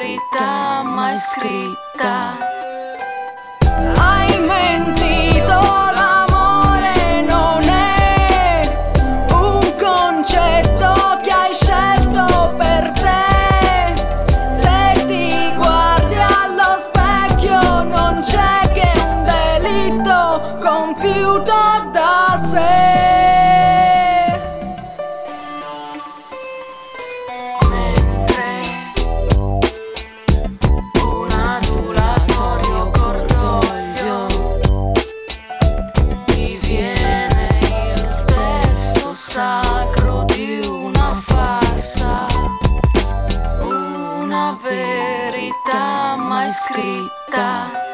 verità mai scritta. Hai mentito, l'amore non è un concetto che hai scelto per te. Se ti guardi allo specchio non c'è che un delitto compiuto da sé. Sacro di una farsa, una verità mai scritta.